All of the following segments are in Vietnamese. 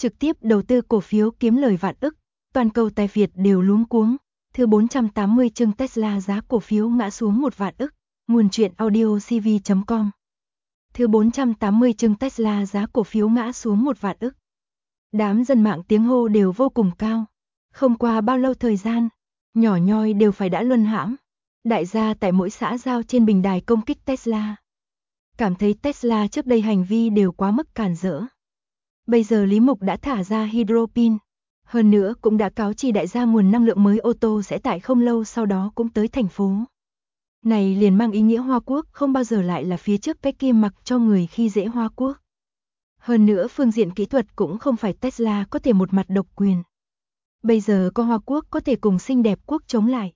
trực tiếp đầu tư cổ phiếu kiếm lời vạn ức, toàn cầu tài Việt đều luống cuống. Thứ 480 chương Tesla giá cổ phiếu ngã xuống 1 vạn ức, nguồn truyện audio cv.com. Thứ 480 chương Tesla giá cổ phiếu ngã xuống 1 vạn ức. Đám dân mạng tiếng hô đều vô cùng cao. Không qua bao lâu thời gian, nhỏ nhoi đều phải đã luân hãm. Đại gia tại mỗi xã giao trên bình đài công kích Tesla. Cảm thấy Tesla trước đây hành vi đều quá mức càn rỡ. Bây giờ Lý Mục đã thả ra hydropin. Hơn nữa cũng đã cáo chi đại gia nguồn năng lượng mới ô tô sẽ tại không lâu sau đó cũng tới thành phố. Này liền mang ý nghĩa Hoa Quốc không bao giờ lại là phía trước cái kia mặc cho người khi dễ Hoa Quốc. Hơn nữa phương diện kỹ thuật cũng không phải Tesla có thể một mặt độc quyền. Bây giờ có Hoa Quốc có thể cùng xinh đẹp quốc chống lại.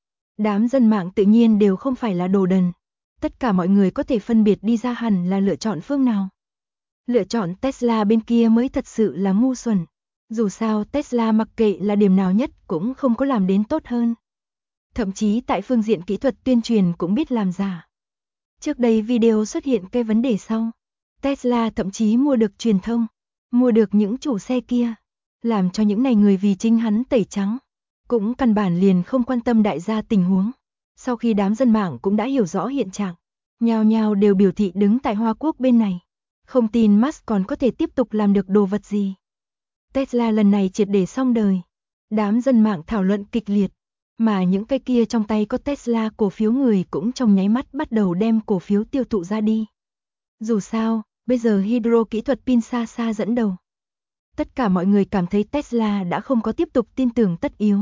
Đám dân mạng tự nhiên đều không phải là đồ đần. Tất cả mọi người có thể phân biệt đi ra hẳn là lựa chọn phương nào. Lựa chọn Tesla bên kia mới thật sự là ngu xuẩn. Dù sao Tesla mặc kệ là điểm nào nhất cũng không có làm đến tốt hơn. Thậm chí tại phương diện kỹ thuật tuyên truyền cũng biết làm giả. Trước đây video xuất hiện cái vấn đề sau. Tesla thậm chí mua được truyền thông, mua được những chủ xe kia. Làm cho những này người vì chính hắn tẩy trắng. Cũng căn bản liền không quan tâm đại gia tình huống. Sau khi đám dân mạng cũng đã hiểu rõ hiện trạng, nhao nhao đều biểu thị đứng tại Hoa Quốc bên này. Không tin Musk còn có thể tiếp tục làm được đồ vật gì. Tesla lần này triệt để xong đời. Đám dân mạng thảo luận kịch liệt. Mà những cái kia trong tay có Tesla cổ phiếu người cũng trong nháy mắt bắt đầu đem cổ phiếu tiêu thụ ra đi. Dù sao, bây giờ hydro kỹ thuật pin xa xa dẫn đầu. Tất cả mọi người cảm thấy Tesla đã không có tiếp tục tin tưởng tất yếu.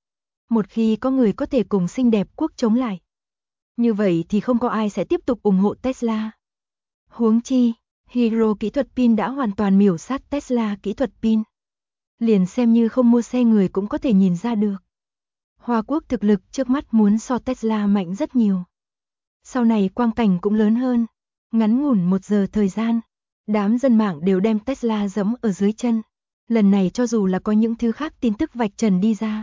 Một khi có người có thể cùng xinh đẹp quốc chống lại, như vậy thì không có ai sẽ tiếp tục ủng hộ Tesla. Huống chi, hydro kỹ thuật pin đã hoàn toàn miểu sát Tesla kỹ thuật pin. Liền xem như không mua xe người cũng có thể nhìn ra được. Hoa Quốc thực lực trước mắt muốn so Tesla mạnh rất nhiều. Sau này quang cảnh cũng lớn hơn. Ngắn ngủn 1 giờ thời gian, đám dân mạng đều đem Tesla giẫm ở dưới chân. Lần này cho dù là có những thứ khác tin tức vạch trần đi ra,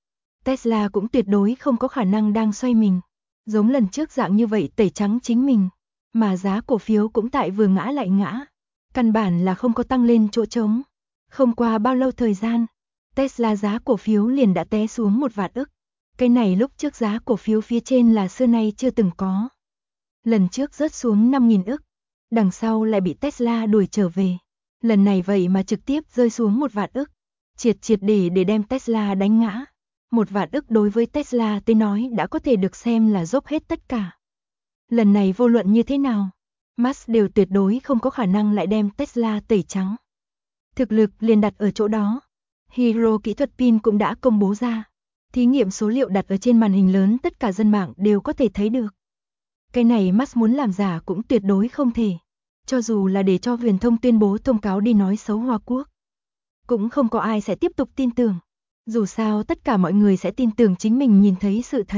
Tesla cũng tuyệt đối không có khả năng đang xoay mình. Giống lần trước dạng như vậy tẩy trắng chính mình. Mà giá cổ phiếu cũng tại vừa ngã lại ngã. Căn bản là không có tăng lên chỗ trống. Không qua bao lâu thời gian, Tesla giá cổ phiếu liền đã té xuống 1 vạn ức. Cái này lúc trước giá cổ phiếu phía trên là xưa nay chưa từng có. Lần trước rớt xuống 5.000 ức. Đằng sau lại bị Tesla đuổi trở về. Lần này vậy mà trực tiếp rơi xuống 1 vạn ức. Triệt để đem Tesla đánh ngã. 1 vạn ức đối với Tesla tới nói đã có thể được xem là dốc hết tất cả. Lần này vô luận như thế nào, Musk đều tuyệt đối không có khả năng lại đem Tesla tẩy trắng. Thực lực liền đặt ở chỗ đó. Hydro kỹ thuật pin cũng đã công bố ra. Thí nghiệm số liệu đặt ở trên màn hình lớn tất cả dân mạng đều có thể thấy được. Cái này Musk muốn làm giả cũng tuyệt đối không thể. Cho dù là để cho truyền thông tuyên bố thông cáo đi nói xấu Hoa Quốc, cũng không có ai sẽ tiếp tục tin tưởng. Dù sao tất cả mọi người sẽ tin tưởng chính mình nhìn thấy sự thật.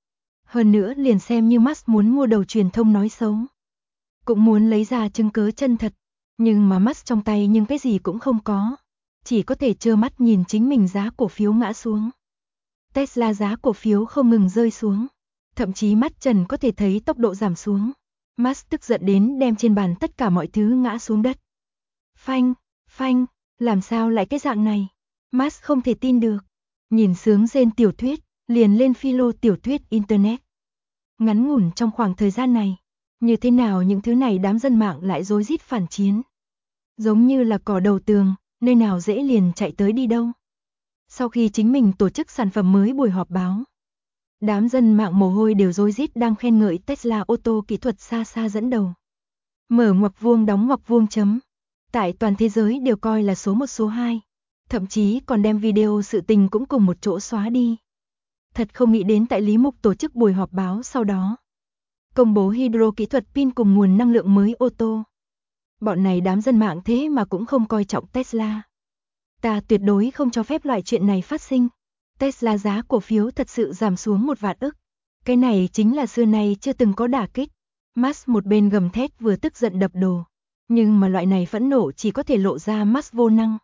Hơn nữa liền xem như Musk muốn mua đầu truyền thông nói xấu, cũng muốn lấy ra chứng cứ chân thật. Nhưng mà Musk trong tay nhưng cái gì cũng không có. Chỉ có thể trơ mắt nhìn chính mình giá cổ phiếu ngã xuống. Tesla giá cổ phiếu không ngừng rơi xuống. Thậm chí mắt trần có thể thấy tốc độ giảm xuống. Musk tức giận đến đem trên bàn tất cả mọi thứ ngã xuống đất. Phanh, phanh, làm sao lại cái dạng này? Musk không thể tin được. Nhìn sướng rên tiểu thuyết, liền lên philo tiểu thuyết Internet. Ngắn ngủn trong khoảng thời gian này, như thế nào những thứ này đám dân mạng lại rối rít phản chiến. Giống như là cỏ đầu tường, nơi nào dễ liền chạy tới đi đâu. Sau khi chính mình tổ chức sản phẩm mới buổi họp báo, đám dân mạng mồ hôi đều rối rít đang khen ngợi Tesla ô tô kỹ thuật xa xa dẫn đầu. Mở ngoặc vuông đóng ngoặc vuông chấm. Tại toàn thế giới đều coi là số 1 số 2. Thậm chí còn đem video sự tình cũng cùng một chỗ xóa đi. Thật không nghĩ đến tại Lý Mục tổ chức buổi họp báo sau đó. Công bố hydro kỹ thuật pin cùng nguồn năng lượng mới ô tô. Bọn này đám dân mạng thế mà cũng không coi trọng Tesla. Ta tuyệt đối không cho phép loại chuyện này phát sinh. Tesla giá cổ phiếu thật sự giảm xuống 1 vạn ức. Cái này chính là xưa nay chưa từng có đả kích. Musk một bên gầm thét vừa tức giận đập đồ. Nhưng mà loại này phẫn nộ chỉ có thể lộ ra Musk vô năng.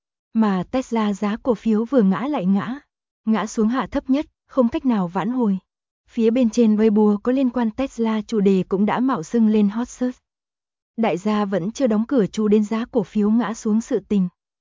Mà Tesla giá cổ phiếu vừa ngã lại ngã. Ngã xuống hạ thấp nhất, không cách nào vãn hồi. Phía bên trên Weibo có liên quan Tesla chủ đề cũng đã mạo xưng lên hot search. Đại gia vẫn chưa đóng cửa chú đến giá cổ phiếu ngã xuống sự tình.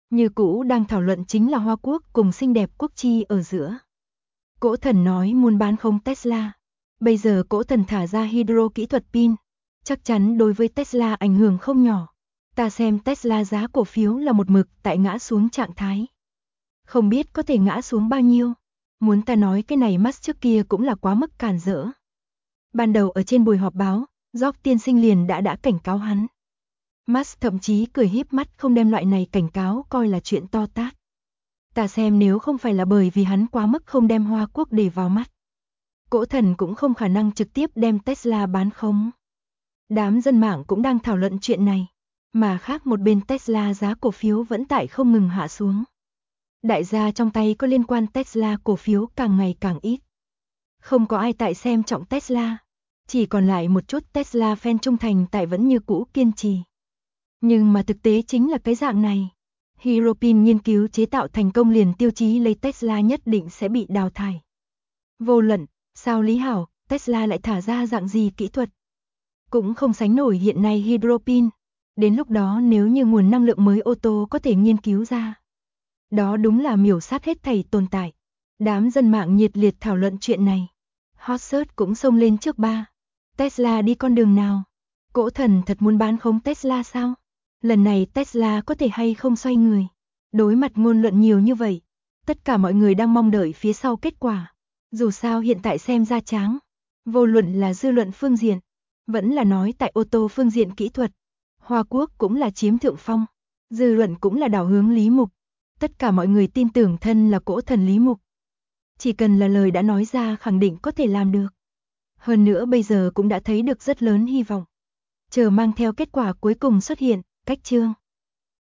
Như cũ đang thảo luận chính là Hoa Quốc cùng xinh đẹp Quốc Chi ở giữa. Cỗ thần nói muốn bán không Tesla. Bây giờ cỗ thần thả ra hydro kỹ thuật pin. Chắc chắn đối với Tesla ảnh hưởng không nhỏ. Ta xem Tesla giá cổ phiếu là một mực tại ngã xuống trạng thái. Không biết có thể ngã xuống bao nhiêu. Muốn ta nói cái này Musk trước kia cũng là quá mức càn rỡ. Ban đầu ở trên buổi họp báo, George tiên sinh liền đã cảnh cáo hắn. Musk thậm chí cười híp mắt không đem loại này cảnh cáo coi là chuyện to tát. Ta xem nếu không phải là bởi vì hắn quá mức không đem Hoa Quốc để vào mắt. Cỗ thần cũng không khả năng trực tiếp đem Tesla bán không. Đám dân mạng cũng đang thảo luận chuyện này. Mà khác một bên Tesla giá cổ phiếu vẫn tại không ngừng hạ xuống. Đại gia trong tay có liên quan Tesla cổ phiếu càng ngày càng ít. Không có ai tại xem trọng Tesla. Chỉ còn lại một chút Tesla fan trung thành tại vẫn như cũ kiên trì. Nhưng mà thực tế chính là cái dạng này. Hiropin nghiên cứu chế tạo thành công liền tiêu chí lấy Tesla nhất định sẽ bị đào thải. Vô luận, sao Lý Hảo, Tesla lại thả ra dạng gì kỹ thuật. Cũng không sánh nổi hiện nay Hiropin. Đến lúc đó nếu như nguồn năng lượng mới ô tô có thể nghiên cứu ra. Đó đúng là miểu sát hết thảy tồn tại. Đám dân mạng nhiệt liệt thảo luận chuyện này. Hot search cũng xông lên trước ba. Tesla đi con đường nào? Cỗ thần thật muốn bán không Tesla sao? Lần này Tesla có thể hay không xoay người? Đối mặt ngôn luận nhiều như vậy, tất cả mọi người đang mong đợi phía sau kết quả. Dù sao hiện tại xem ra tráng. Vô luận là dư luận phương diện, vẫn là nói tại ô tô phương diện kỹ thuật. Hoa Quốc cũng là chiếm thượng phong. Dư luận cũng là đảo hướng Lý Mục. Tất cả mọi người tin tưởng thân là cỗ thần Lý Mục. Chỉ cần là lời đã nói ra khẳng định có thể làm được. Hơn nữa bây giờ cũng đã thấy được rất lớn hy vọng. Chờ mang theo kết quả cuối cùng xuất hiện, cách chương.